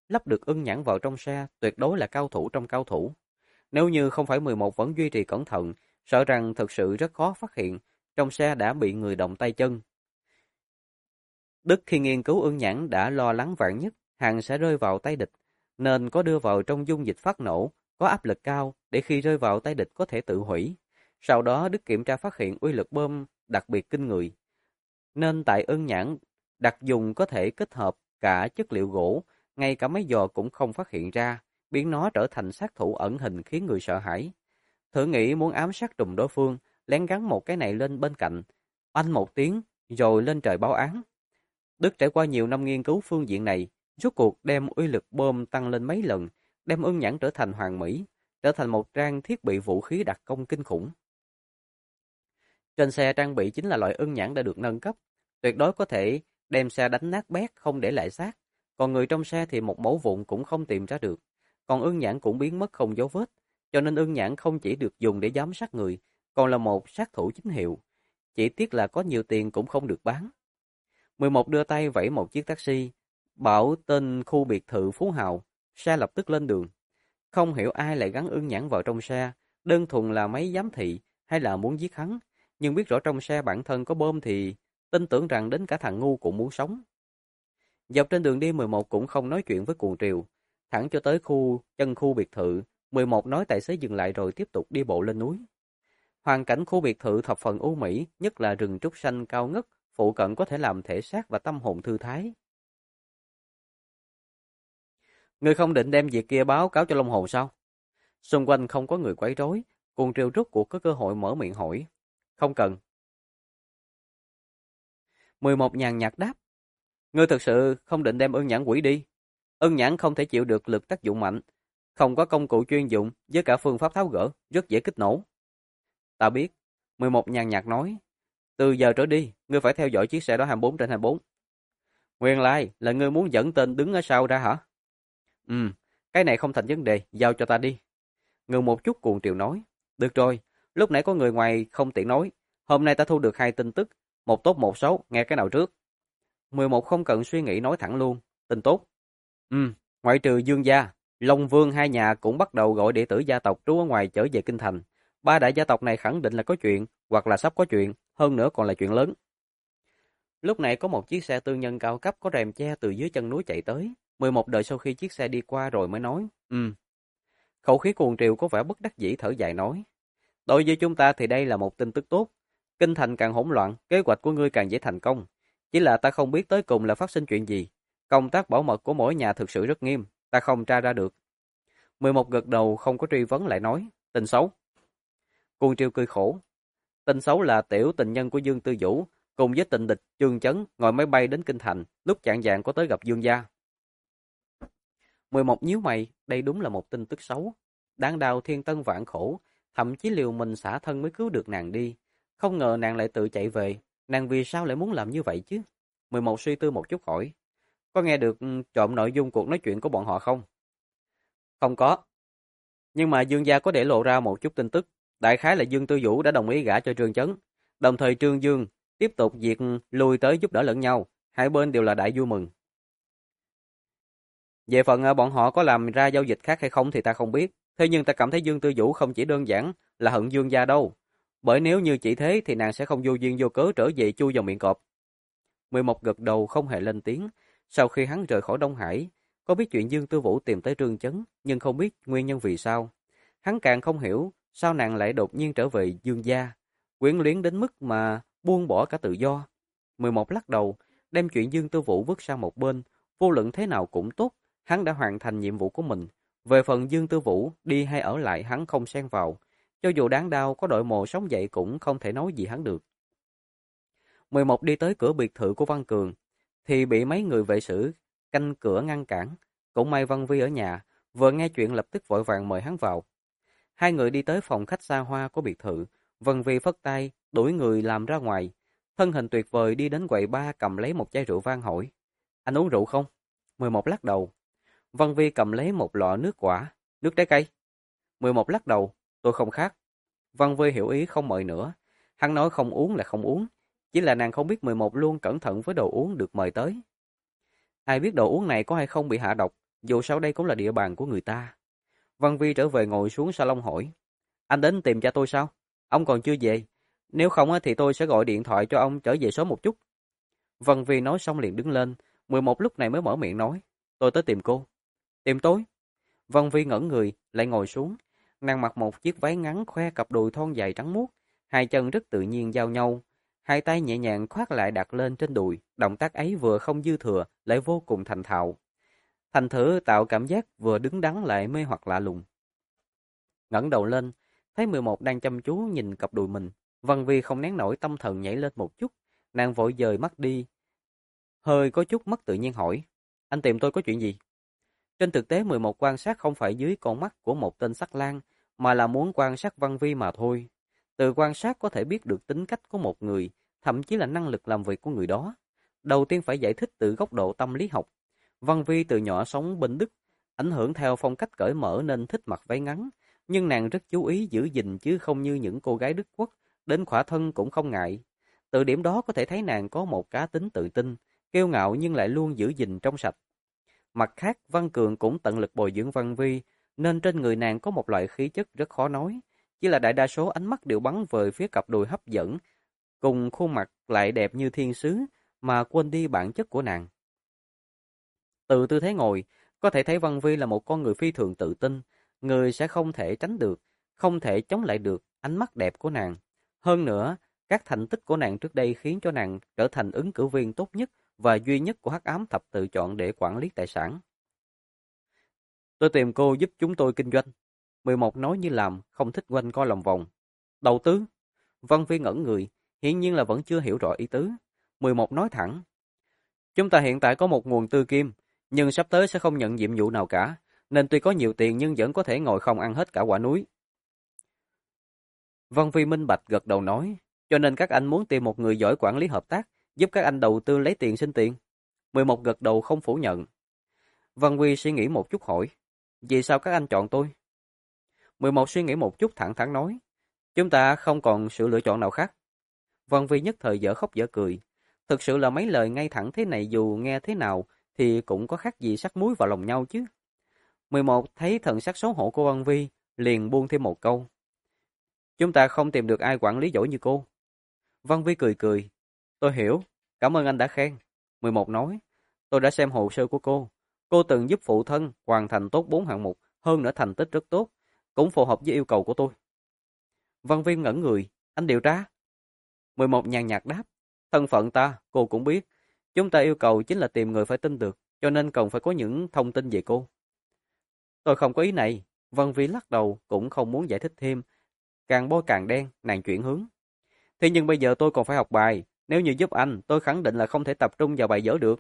lắp được ưng nhãn vào trong xe tuyệt đối là cao thủ trong cao thủ. Nếu như không phải 11 vẫn duy trì cẩn thận, sợ rằng thực sự rất khó phát hiện trong xe đã bị người động tay chân. Đức khi nghiên cứu ưng nhãn đã lo lắng vạn nhất hàng sẽ rơi vào tay địch, nên có đưa vào trong dung dịch phát nổ, có áp lực cao để khi rơi vào tay địch có thể tự hủy. Sau đó Đức kiểm tra phát hiện uy lực bom đặc biệt kinh người. Nên tại ưng nhãn, đặc dùng có thể kết hợp cả chất liệu gỗ, ngay cả máy dò cũng không phát hiện ra, biến nó trở thành sát thủ ẩn hình khiến người sợ hãi. Thử nghĩ muốn ám sát trùm đối phương, lén gắn một cái này lên bên cạnh, oanh một tiếng, rồi lên trời báo án. Đức trải qua nhiều năm nghiên cứu phương diện này, rốt cuộc đem uy lực bom tăng lên mấy lần, đem ưng nhãn trở thành hoàn mỹ, trở thành một trang thiết bị vũ khí đặc công kinh khủng. Trên xe trang bị chính là loại ưng nhãn đã được nâng cấp, tuyệt đối có thể đem xe đánh nát bét không để lại xác, còn người trong xe thì một mẩu vụn cũng không tìm ra được, còn ưng nhãn cũng biến mất không dấu vết, cho nên ưng nhãn không chỉ được dùng để giám sát người, còn là một sát thủ chính hiệu. Chỉ tiếc là có nhiều tiền cũng không được bán. 11 đưa tay vẫy một chiếc taxi, bảo tên khu biệt thự Phú Hào, xe lập tức lên đường. Không hiểu ai lại gắn ưng nhãn vào trong xe, đơn thuần là máy giám thị hay là muốn giết hắn, nhưng biết rõ trong xe bản thân có bom thì tin tưởng rằng đến cả thằng ngu cũng muốn sống. Dọc trên đường đi 11 cũng không nói chuyện với cuồng triều, thẳng cho tới chân khu biệt thự, 11 nói tài xế dừng lại rồi tiếp tục đi bộ lên núi. Hoàn cảnh khu biệt thự thập phần ưu mỹ, nhất là rừng trúc xanh cao ngất, phụ cận có thể làm thể xác và tâm hồn thư thái. Ngươi không định đem việc kia báo cáo cho Long Hồ sao? Xung quanh không có người quấy rối, cuồng triều rốt cuộc có cơ hội mở miệng hỏi. Không cần. 11 nhàn nhạt đáp. Ngươi thực sự không định đem ưng nhãn quỷ đi. Ưng nhãn không thể chịu được lực tác dụng mạnh, không có công cụ chuyên dụng với cả phương pháp tháo gỡ, rất dễ kích nổ. Ta biết. 11 nhàn nhạt nói. Từ giờ trở đi, ngươi phải theo dõi chiếc xe đó 24/24. Nguyên lai là ngươi muốn dẫn tên đứng ở sau ra hả? Cái này không thành vấn đề, giao cho ta đi. Ngừng một chút cuồng triều nói. Được rồi, lúc nãy có người ngoài không tiện nói. Hôm nay ta thu được 2 tin tức, một tốt một xấu, nghe cái nào trước? 11 không cần suy nghĩ nói thẳng luôn. Tin tốt. Ngoại trừ Dương gia, Long Vương hai nhà cũng bắt đầu gọi đệ tử gia tộc trú ở ngoài trở về kinh thành. 3 đại gia tộc này khẳng định là có chuyện, hoặc là sắp có chuyện, hơn nữa còn là chuyện lớn. Lúc này có một chiếc xe tư nhân cao cấp có rèm che từ dưới chân núi chạy tới. 11 đợi sau khi chiếc xe đi qua rồi mới nói. Khẩu khí cuồng triều có vẻ bất đắc dĩ thở dài nói. Đối với chúng ta thì đây là một tin tức tốt. Kinh thành càng hỗn loạn, kế hoạch của ngươi càng dễ thành công. Chỉ là ta không biết tới cùng là phát sinh chuyện gì. Công tác bảo mật của mỗi nhà thực sự rất nghiêm, ta không tra ra được. 11 gật đầu không có truy vấn lại nói. Tin xấu. Cuồng triều cười khổ. Tin xấu là tiểu tình nhân của Dương Tư Vũ cùng với tình địch Trương Chấn ngồi máy bay đến kinh thành, lúc chạng vạng có tới gặp Dương gia. 11 nhíu mày, đây đúng là một tin tức xấu. Đáng đau thiên tân vạn khổ, thậm chí liều mình xả thân mới cứu được nàng đi. Không ngờ nàng lại tự chạy về, nàng vì sao lại muốn làm như vậy chứ? 11 suy tư một chút hỏi. Có nghe được trộm nội dung cuộc nói chuyện của bọn họ không? Không có. Nhưng mà Dương gia có để lộ ra một chút tin tức. Đại khái là Dương Tư Vũ đã đồng ý gả cho Trương Chấn. Đồng thời Trương Dương tiếp tục việc lui tới giúp đỡ lẫn nhau. Hai bên đều là đại vui mừng. Về phần bọn họ có làm ra giao dịch khác hay không thì ta không biết. Thế nhưng ta cảm thấy Dương Tư Vũ không chỉ đơn giản là hận Dương gia đâu. Bởi nếu như chỉ thế thì nàng sẽ không vô duyên vô cớ trở về chui vào miệng cọp. 11 gật đầu không hề lên tiếng. Sau khi hắn rời khỏi Đông Hải, có biết chuyện Dương Tư Vũ tìm tới Trương Chấn, nhưng không biết nguyên nhân vì sao. Hắn càng không hiểu sao nàng lại đột nhiên trở về Dương gia, quyến luyến đến mức mà buông bỏ cả tự do. 11 lắc đầu, đem chuyện Dương Tư Vũ vứt sang một bên, vô luận thế nào cũng tốt, hắn đã hoàn thành nhiệm vụ của mình. Về phần Dương Tư Vũ đi hay ở lại hắn không xen vào, cho dù đáng đau có đội mồ sống dậy cũng không thể nói gì hắn được. 11 đi tới cửa biệt thự của Văn Cường, thì bị mấy người vệ sĩ canh cửa ngăn cản. Cũng may Văn Vi ở nhà, vừa nghe chuyện lập tức vội vàng mời hắn vào. Hai người đi tới phòng khách xa hoa của biệt thự, Văn Vi phất tay, đuổi người làm ra ngoài. Thân hình tuyệt vời đi đến quầy bar cầm lấy một chai rượu vang hỏi. Anh uống rượu không? 11 lắc đầu. Văn Vi cầm lấy một lọ nước quả, nước trái cây. 11 lắc đầu, tôi không khát. Văn Vi hiểu ý không mời nữa. Hắn nói không uống là không uống. Chỉ là nàng không biết 11 luôn cẩn thận với đồ uống được mời tới. Ai biết đồ uống này có hay không bị hạ độc, dù sao đây cũng là địa bàn của người ta. Văn Vi trở về ngồi xuống salon hỏi, anh đến tìm cha tôi sao? Ông còn chưa về? Nếu không thì tôi sẽ gọi điện thoại cho ông trở về sớm một chút. Văn Vi nói xong liền đứng lên, 11 lúc này mới mở miệng nói, tôi tới tìm cô. Tìm tôi? Văn Vi ngẩn người, lại ngồi xuống. Nàng mặc một chiếc váy ngắn khoe cặp đùi thon dài trắng muốt, hai chân rất tự nhiên giao nhau, hai tay nhẹ nhàng khoác lại đặt lên trên đùi, động tác ấy vừa không dư thừa, lại vô cùng thành thạo. Thành thử tạo cảm giác vừa đứng đắn lại mê hoặc lạ lùng. Ngẩng đầu lên, thấy 11 đang chăm chú nhìn cặp đùi mình, Văn Vi không nén nổi tâm thần nhảy lên một chút, nàng vội dời mắt đi, hơi có chút mất tự nhiên hỏi, anh tìm tôi có chuyện gì? Trên thực tế 11 quan sát không phải dưới con mắt của một tên sắc lang, mà là muốn quan sát Văn Vi mà thôi. Từ quan sát có thể biết được tính cách của một người, thậm chí là năng lực làm việc của người đó. Đầu tiên phải giải thích từ góc độ tâm lý học. Văn Vi từ nhỏ sống bên Đức, ảnh hưởng theo phong cách cởi mở nên thích mặc váy ngắn, nhưng nàng rất chú ý giữ gìn chứ không như những cô gái Đức Quốc, đến khỏa thân cũng không ngại. Từ điểm đó có thể thấy nàng có một cá tính tự tin, kiêu ngạo nhưng lại luôn giữ gìn trong sạch. Mặt khác, Văn Cường cũng tận lực bồi dưỡng Văn Vi, nên trên người nàng có một loại khí chất rất khó nói. Chỉ là đại đa số ánh mắt đều bắn về phía cặp đùi hấp dẫn, cùng khuôn mặt lại đẹp như thiên sứ, mà quên đi bản chất của nàng. Từ tư thế ngồi, có thể thấy Văn Vi là một con người phi thường tự tin, người sẽ không thể tránh được, không thể chống lại được ánh mắt đẹp của nàng. Hơn nữa, các thành tích của nàng trước đây khiến cho nàng trở thành ứng cử viên tốt nhất và duy nhất của Hắc Ám Thập Tự chọn để quản lý tài sản. Tôi tìm cô giúp chúng tôi kinh doanh. 11 nói như làm, không thích quanh co lòng vòng. Đầu tư? Văn Vi ngẩn người, hiển nhiên là vẫn chưa hiểu rõ ý tứ. 11 nói thẳng. Chúng ta hiện tại có một nguồn tư kim, nhưng sắp tới sẽ không nhận nhiệm vụ nào cả, nên tuy có nhiều tiền nhưng vẫn có thể ngồi không ăn hết cả quả núi. Văn Vi minh bạch gật đầu nói, cho nên các anh muốn tìm một người giỏi quản lý hợp tác, giúp các anh đầu tư lấy tiền sinh tiền. 11 gật đầu không phủ nhận. Văn Vi suy nghĩ một chút hỏi, vì sao các anh chọn tôi? 11 suy nghĩ một chút thẳng thắn nói, chúng ta không còn sự lựa chọn nào khác. Văn Vi nhất thời dở khóc dở cười. Thực sự là mấy lời ngay thẳng thế này dù nghe thế nào thì cũng có khác gì sắc muối vào lòng nhau chứ. 11 thấy thần sắc xấu hổ của Văn Vi, liền buông thêm một câu. Chúng ta không tìm được ai quản lý giỏi như cô. Văn Vi cười cười. Tôi hiểu, cảm ơn anh đã khen. 11 nói, tôi đã xem hồ sơ của cô. Cô từng giúp phụ thân hoàn thành tốt 4 hạng mục, hơn nữa thành tích rất tốt, cũng phù hợp với yêu cầu của tôi. Văn Vi ngẩn người, anh điều tra. 11 nhàn nhạt đáp, thân phận ta, cô cũng biết. Chúng ta yêu cầu chính là tìm người phải tin được, cho nên cần phải có những thông tin về cô. Tôi không có ý này. Văn Vi lắc đầu, cũng không muốn giải thích thêm. Càng bôi càng đen, nàng chuyển hướng. Thế nhưng bây giờ tôi còn phải học bài. Nếu như giúp anh, tôi khẳng định là không thể tập trung vào bài vở được.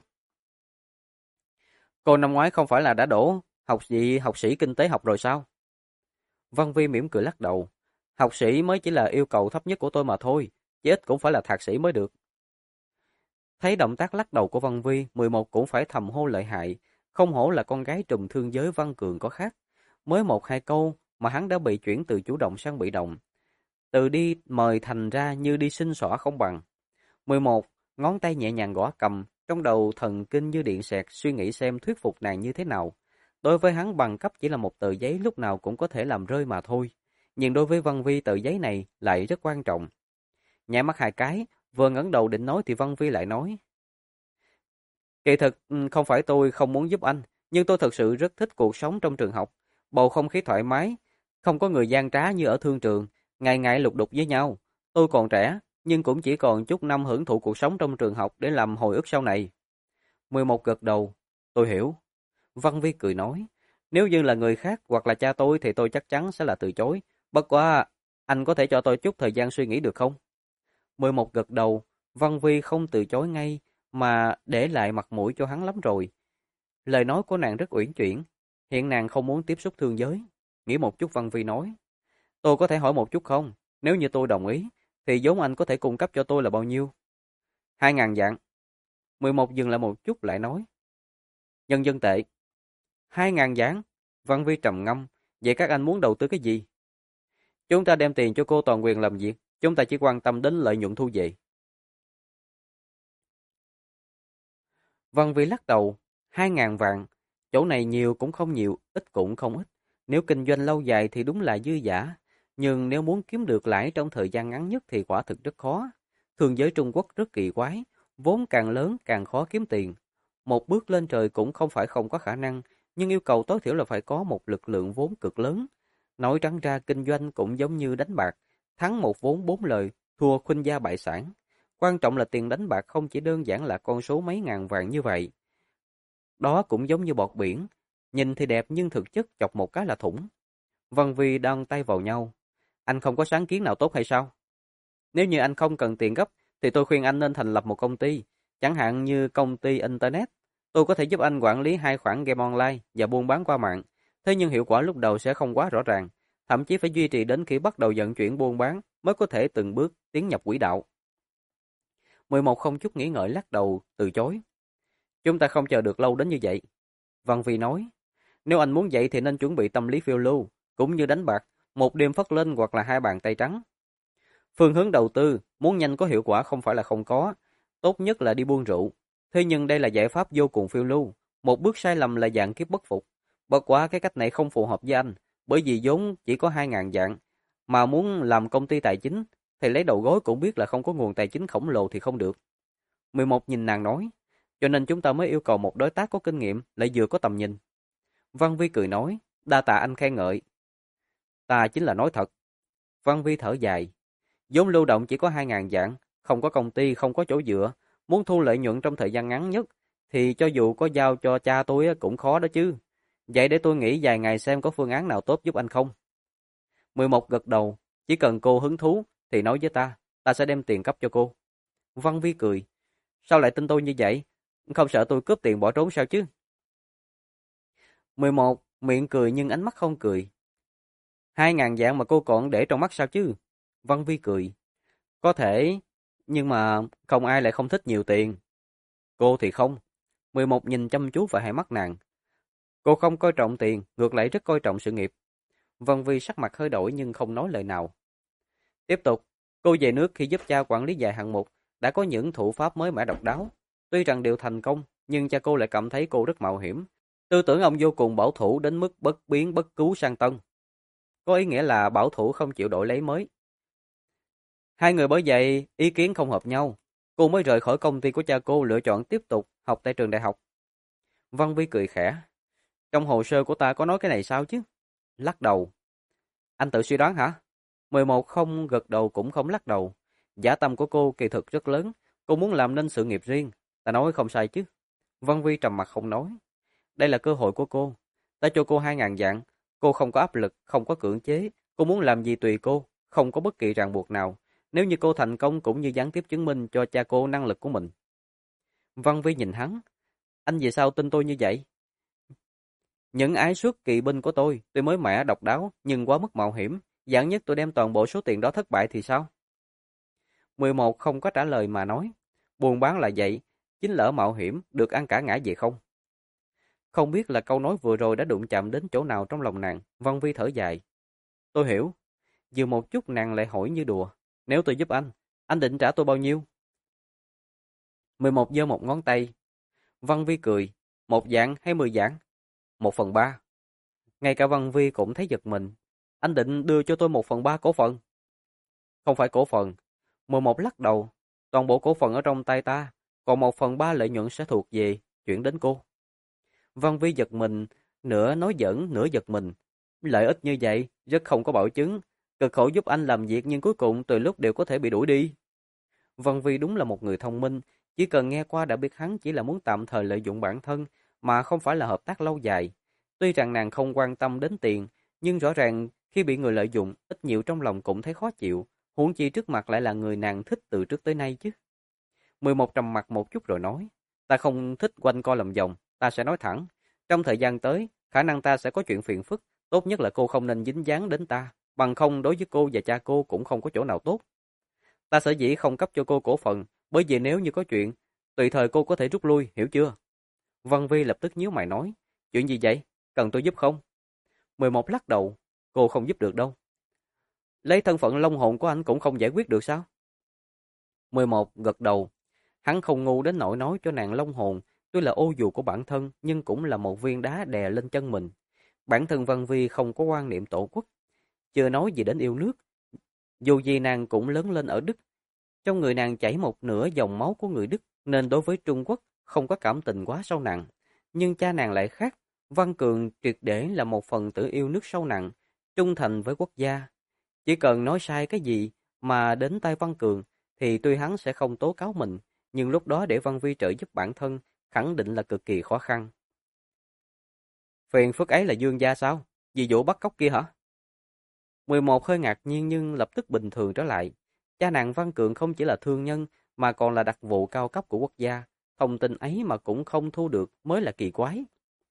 Cô năm ngoái không phải là đã đổ học sĩ kinh tế học rồi sao? Văn Vi mỉm cười lắc đầu. Học sĩ mới chỉ là yêu cầu thấp nhất của tôi mà thôi. Chí ít cũng phải là thạc sĩ mới được. Thấy động tác lắc đầu của Văn Vi, 11 cũng phải thầm hô lợi hại. Không hổ là con gái trùm thương giới Văn Cường có khác. Mới một hai câu mà hắn đã bị chuyển từ chủ động sang bị động. Từ đi mời thành ra như đi xin xỏ không bằng. 11. Ngón tay nhẹ nhàng gõ cầm, trong đầu thần kinh như điện xẹt suy nghĩ xem thuyết phục nàng như thế nào. Đối với hắn bằng cấp chỉ là một tờ giấy lúc nào cũng có thể làm rơi mà thôi. Nhưng đối với Văn Vi tờ giấy này lại rất quan trọng. Nhảy mắt hai cái, vừa ngẩng đầu định nói thì Văn Vi lại nói. Kỳ thực không phải tôi không muốn giúp anh, nhưng tôi thực sự rất thích cuộc sống trong trường học. Bầu không khí thoải mái, không có người gian trá như ở thương trường, ngày ngày lục đục với nhau. Tôi còn trẻ, nhưng cũng chỉ còn chút năm hưởng thụ cuộc sống trong trường học để làm hồi ức sau này. 11 gật đầu, tôi hiểu. Văn Vi cười nói, nếu như là người khác hoặc là cha tôi thì tôi chắc chắn sẽ là từ chối. Bất quá, anh có thể cho tôi chút thời gian suy nghĩ được không? 11 gật đầu, Văn Vi không từ chối ngay, mà để lại mặt mũi cho hắn lắm rồi. Lời nói của nàng rất uyển chuyển, hiện nàng không muốn tiếp xúc thương giới. Nghĩ một chút Văn Vi nói, tôi có thể hỏi một chút không? Nếu như tôi đồng ý, thì vốn anh có thể cung cấp cho tôi là bao nhiêu? 2.000 vạn. 11 dừng lại một chút lại nói, nhân dân tệ. 2.000 vạn? Văn Vi trầm ngâm, vậy các anh muốn đầu tư cái gì? Chúng ta đem tiền cho cô toàn quyền làm việc, chúng ta chỉ quan tâm đến lợi nhuận thu về. Văn Vi lắc đầu, 2.000 vạn, Chỗ này nhiều cũng không nhiều, ít cũng không ít. Nếu kinh doanh lâu dài thì đúng là dư dả, nhưng nếu muốn kiếm được lãi trong thời gian ngắn nhất thì quả thực rất khó. Thương giới Trung Quốc rất kỳ quái, vốn càng lớn càng khó kiếm tiền. Một bước lên trời cũng không phải không có khả năng, nhưng yêu cầu tối thiểu là phải có một lực lượng vốn cực lớn. Nói trắng ra kinh doanh cũng giống như đánh bạc, thắng một vốn bốn lời, thua khuynh gia bại sản. Quan trọng là tiền đánh bạc không chỉ đơn giản là con số mấy ngàn vàng như vậy. Đó cũng giống như bọt biển, nhìn thì đẹp nhưng thực chất chọc một cái là thủng. Văn Vi đan tay vào nhau. Anh không có sáng kiến nào tốt hay sao? Nếu như anh không cần tiền gấp, thì tôi khuyên anh nên thành lập một công ty, chẳng hạn như công ty Internet. Tôi có thể giúp anh quản lý 2 khoản game online và buôn bán qua mạng. Thế nhưng hiệu quả lúc đầu sẽ không quá rõ ràng, thậm chí phải duy trì đến khi bắt đầu vận chuyển buôn bán mới có thể từng bước tiến nhập quỹ đạo. 11 không chút nghĩ ngợi lắc đầu, từ chối. Chúng ta không chờ được lâu đến như vậy. Văn Vi nói, nếu anh muốn vậy thì nên chuẩn bị tâm lý phiêu lưu, cũng như đánh bạc, một đêm phất lên hoặc là 2 bàn tay trắng. Phương hướng đầu tư, muốn nhanh có hiệu quả không phải là không có, tốt nhất là đi buôn rượu. Thế nhưng đây là giải pháp vô cùng phiêu lưu, một bước sai lầm là dạng kiếp bất phục. Bất quá cái cách này không phù hợp với anh, bởi vì vốn chỉ có 2.000 vạn, mà muốn làm công ty tài chính, thì lấy đầu gối cũng biết là không có nguồn tài chính khổng lồ thì không được. 11 nhìn nàng nói, cho nên chúng ta mới yêu cầu một đối tác có kinh nghiệm, lại vừa có tầm nhìn. Văn Vi cười nói, đa tạ anh khen ngợi. Ta chính là nói thật. Văn Vi thở dài, vốn lưu động chỉ có 2.000 vạn, không có công ty, không có chỗ dựa, muốn thu lợi nhuận trong thời gian ngắn nhất, thì cho dù có giao cho cha tôi cũng khó đó chứ. Vậy để tôi nghĩ vài ngày xem có phương án nào tốt giúp anh không. 11 gật đầu, chỉ cần cô hứng thú thì nói với ta sẽ đem tiền cấp cho cô. Văn Vi cười, sao lại tin tôi như vậy? Không sợ tôi cướp tiền bỏ trốn sao chứ? 11 miệng cười nhưng ánh mắt không cười. 2.000 vạn mà cô còn để trong mắt sao chứ? Văn Vi cười, có thể, nhưng mà không ai lại không thích nhiều tiền. Cô thì không. 11 nhìn chăm chú vào hai mắt nàng. Cô không coi trọng tiền, ngược lại rất coi trọng sự nghiệp. Văn Vi sắc mặt hơi đổi nhưng không nói lời nào. Tiếp tục, cô về nước khi giúp cha quản lý vài hạng mục, đã có những thủ pháp mới mẻ độc đáo. Tuy rằng đều thành công, nhưng cha cô lại cảm thấy cô rất mạo hiểm. Tư tưởng ông vô cùng bảo thủ đến mức bất biến bất cứu sang tân. Có ý nghĩa là bảo thủ không chịu đổi lấy mới. Hai người bởi vậy ý kiến không hợp nhau. Cô mới rời khỏi công ty của cha cô, lựa chọn tiếp tục học tại trường đại học. Văn Vi cười khẽ. Trong hồ sơ của ta có nói cái này sao chứ? Lắc đầu. Anh tự suy đoán hả? 11 không gật đầu cũng không lắc đầu. Dã tâm của cô kỳ thực rất lớn. Cô muốn làm nên sự nghiệp riêng. Ta nói không sai chứ. Văn Vi trầm mặt không nói. Đây là cơ hội của cô. Ta cho cô 2.000 vạn. Cô không có áp lực, không có cưỡng chế. Cô muốn làm gì tùy cô, không có bất kỳ ràng buộc nào. Nếu như cô thành công cũng như gián tiếp chứng minh cho cha cô năng lực của mình. Văn Vi nhìn hắn. Anh vì sao tin tôi như vậy? Những ái suất kỵ binh của tôi, tuy mới mẻ độc đáo, nhưng quá mức mạo hiểm. Dạng nhất tôi đem toàn bộ số tiền đó thất bại thì sao? 11 không có trả lời mà nói. Buôn bán là vậy, chính lỡ mạo hiểm, được ăn cả ngã về không? Không biết là câu nói vừa rồi đã đụng chạm đến chỗ nào trong lòng nàng, Văn Vi thở dài. Tôi hiểu. Dừng một chút nàng lại hỏi như đùa. Nếu tôi giúp anh định trả tôi bao nhiêu? 11 giơ một ngón tay. Văn Vi cười. 1 vạn hay 10 vạn? 1/3. Ngay cả Văn Vi cũng thấy giật mình. Anh định đưa cho tôi 1/3 cổ phần? Không phải cổ phần. 11 lắc đầu. Toàn bộ cổ phần ở trong tay ta, còn 1/3 lợi nhuận sẽ thuộc về, chuyển đến cô. Văn Vi giật mình, nửa nói giỡn, nửa giật mình. Lợi ích như vậy, rất không có bảo chứng. Cực khổ giúp anh làm việc nhưng cuối cùng từ lúc đều có thể bị đuổi đi. Văn Vi đúng là một người thông minh, chỉ cần nghe qua đã biết hắn chỉ là muốn tạm thời lợi dụng bản thân, mà không phải là hợp tác lâu dài. Tuy rằng nàng không quan tâm đến tiền, nhưng rõ ràng khi bị người lợi dụng, ít nhiều trong lòng cũng thấy khó chịu, huống chi trước mặt lại là người nàng thích từ trước tới nay chứ. 11 trầm mặt một chút rồi nói, ta không thích quanh co lòng vòng, ta sẽ nói thẳng. Trong thời gian tới, khả năng ta sẽ có chuyện phiền phức, tốt nhất là cô không nên dính dáng đến ta, bằng không đối với cô và cha cô cũng không có chỗ nào tốt. Ta sở dĩ không cấp cho cô cổ phần, bởi vì nếu như có chuyện, tùy thời cô có thể rút lui, hiểu chưa? Văn Vi lập tức nhíu mày nói, chuyện gì vậy? Cần tôi giúp không? 11 lắc đầu, cô không giúp được đâu. Lấy thân phận long hồn của anh cũng không giải quyết được sao? 11 gật đầu, hắn không ngu đến nỗi nói cho nàng long hồn, Tuy là ô dù của bản thân nhưng cũng là một viên đá đè lên chân mình. Bản thân Văn Vi không có quan niệm tổ quốc, chưa nói gì đến yêu nước. Dù gì nàng cũng lớn lên ở Đức, trong người nàng chảy một nửa dòng máu của người Đức, nên đối với Trung Quốc không có cảm tình quá sâu nặng. Nhưng cha nàng lại khác, Văn Cường triệt để là một phần tử yêu nước sâu nặng, trung thành với quốc gia. Chỉ cần nói sai cái gì mà đến tay Văn Cường, thì tuy hắn sẽ không tố cáo mình, nhưng lúc đó để Văn Vi trợ giúp bản thân, khẳng định là cực kỳ khó khăn. Phiền phức ấy là Dương gia sao? Vì vụ bắt cóc kia hả? 11 hơi ngạc nhiên nhưng lập tức bình thường trở lại. Cha nàng Văn Cường không chỉ là thương nhân, mà còn là đặc vụ cao cấp của quốc gia. Thông tin ấy mà cũng không thu được mới là kỳ quái.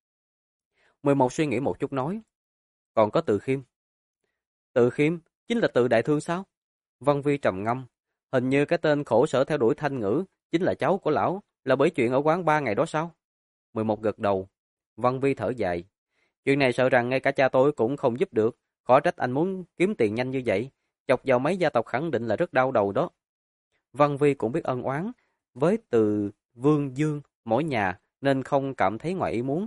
11 suy nghĩ một chút nói. Còn có Từ Khiêm. Từ Khiêm? Chính là Từ Đại Thương sao? Văn Vi trầm ngâm. Hình như cái tên khổ sở theo đuổi Thanh Ngữ chính là cháu của lão, là bởi chuyện ở quán ba ngày đó sao? 11 gật đầu. Văn Vi thở dài. Chuyện này sợ rằng ngay cả cha tôi cũng không giúp được. Khó trách anh muốn kiếm tiền nhanh như vậy. Chọc vào mấy gia tộc khẳng định là rất đau đầu đó. Văn Vi cũng biết ân oán với Từ Vương Dương mỗi nhà nên không cảm thấy ngoài ý muốn.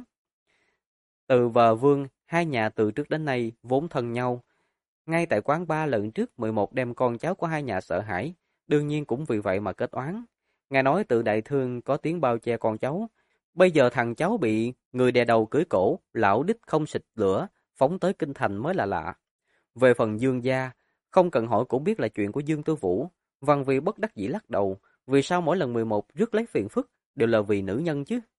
Từ và Vương, hai nhà từ trước đến nay vốn thân nhau. Ngay tại quán ba lần trước 11 đem con cháu của hai nhà sợ hãi, đương nhiên cũng vì vậy mà kết oán. Nghe nói Từ Đại Thương có tiếng bao che con cháu. Bây giờ thằng cháu bị người đè đầu cưỡi cổ, lão đích không xịt lửa, phóng tới kinh thành mới là lạ. Về phần Dương gia, không cần hỏi cũng biết là chuyện của Dương Tư Vũ. Văn Vi bất đắc dĩ lắc đầu, vì sao mỗi lần 11 rước lấy phiền phức đều là vì nữ nhân chứ?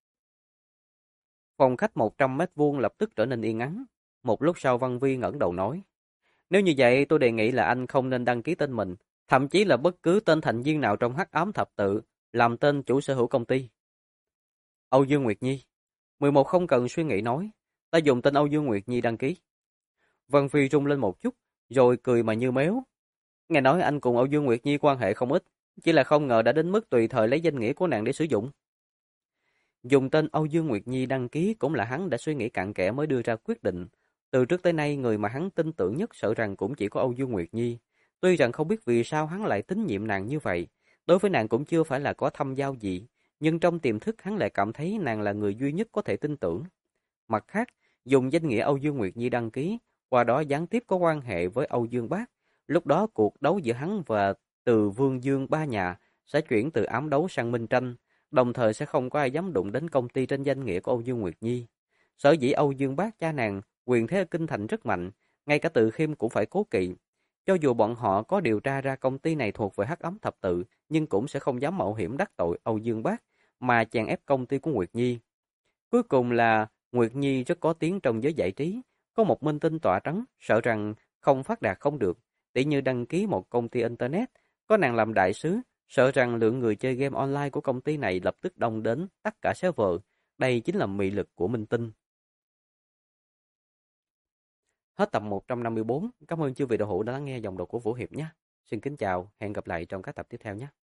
Phòng khách 100 mét vuông lập tức trở nên yên ắng. Một lúc sau Văn Vi ngẩng đầu nói, nếu như vậy tôi đề nghị là anh không nên đăng ký tên mình, thậm chí là bất cứ tên thành viên nào trong Hắc Ám Thập Tự, làm tên chủ sở hữu công ty. Âu Dương Nguyệt Nhi. 11 không cần suy nghĩ nói, ta dùng tên Âu Dương Nguyệt Nhi đăng ký. Văn Phi rung lên một chút, rồi cười mà như méo. Nghe nói anh cùng Âu Dương Nguyệt Nhi quan hệ không ít, chỉ là không ngờ đã đến mức tùy thời lấy danh nghĩa của nàng để sử dụng. Dùng tên Âu Dương Nguyệt Nhi đăng ký cũng là hắn đã suy nghĩ cặn kẽ mới đưa ra quyết định. Từ trước tới nay người mà hắn tin tưởng nhất sợ rằng cũng chỉ có Âu Dương Nguyệt Nhi. Tuy rằng không biết vì sao hắn lại tín nhiệm nàng như vậy, đối với nàng cũng chưa phải là có thâm giao gì, nhưng trong tiềm thức hắn lại cảm thấy nàng là người duy nhất có thể tin tưởng. Mặt khác, dùng danh nghĩa Âu Dương Nguyệt Nhi đăng ký, qua đó gián tiếp có quan hệ với Âu Dương Bác. Lúc đó cuộc đấu giữa hắn và Từ Vương Dương ba nhà sẽ chuyển từ ám đấu sang minh tranh, đồng thời sẽ không có ai dám đụng đến công ty trên danh nghĩa của Âu Dương Nguyệt Nhi. Sở dĩ Âu Dương Bác cha nàng, quyền thế ở kinh thành rất mạnh, ngay cả Từ Khiêm cũng phải cố kỵ. Cho dù bọn họ có điều tra ra công ty này thuộc về Hắc Ám Thập Tự, nhưng cũng sẽ không dám mạo hiểm đắc tội Âu Dương Bác, mà chèn ép công ty của Nguyệt Nhi. Cuối cùng là Nguyệt Nhi rất có tiếng trong giới giải trí, có một minh tinh tỏa trắng, sợ rằng không phát đạt không được, tỉ như đăng ký một công ty internet, có nàng làm đại sứ, sợ rằng lượng người chơi game online của công ty này lập tức đông đến tất cả server, đây chính là mị lực của minh tinh. Hết tập 154, cảm ơn chư vị đạo hữu đã lắng nghe dòng đọc của Vũ Hiệp nhé. Xin kính chào, hẹn gặp lại trong các tập tiếp theo nhé.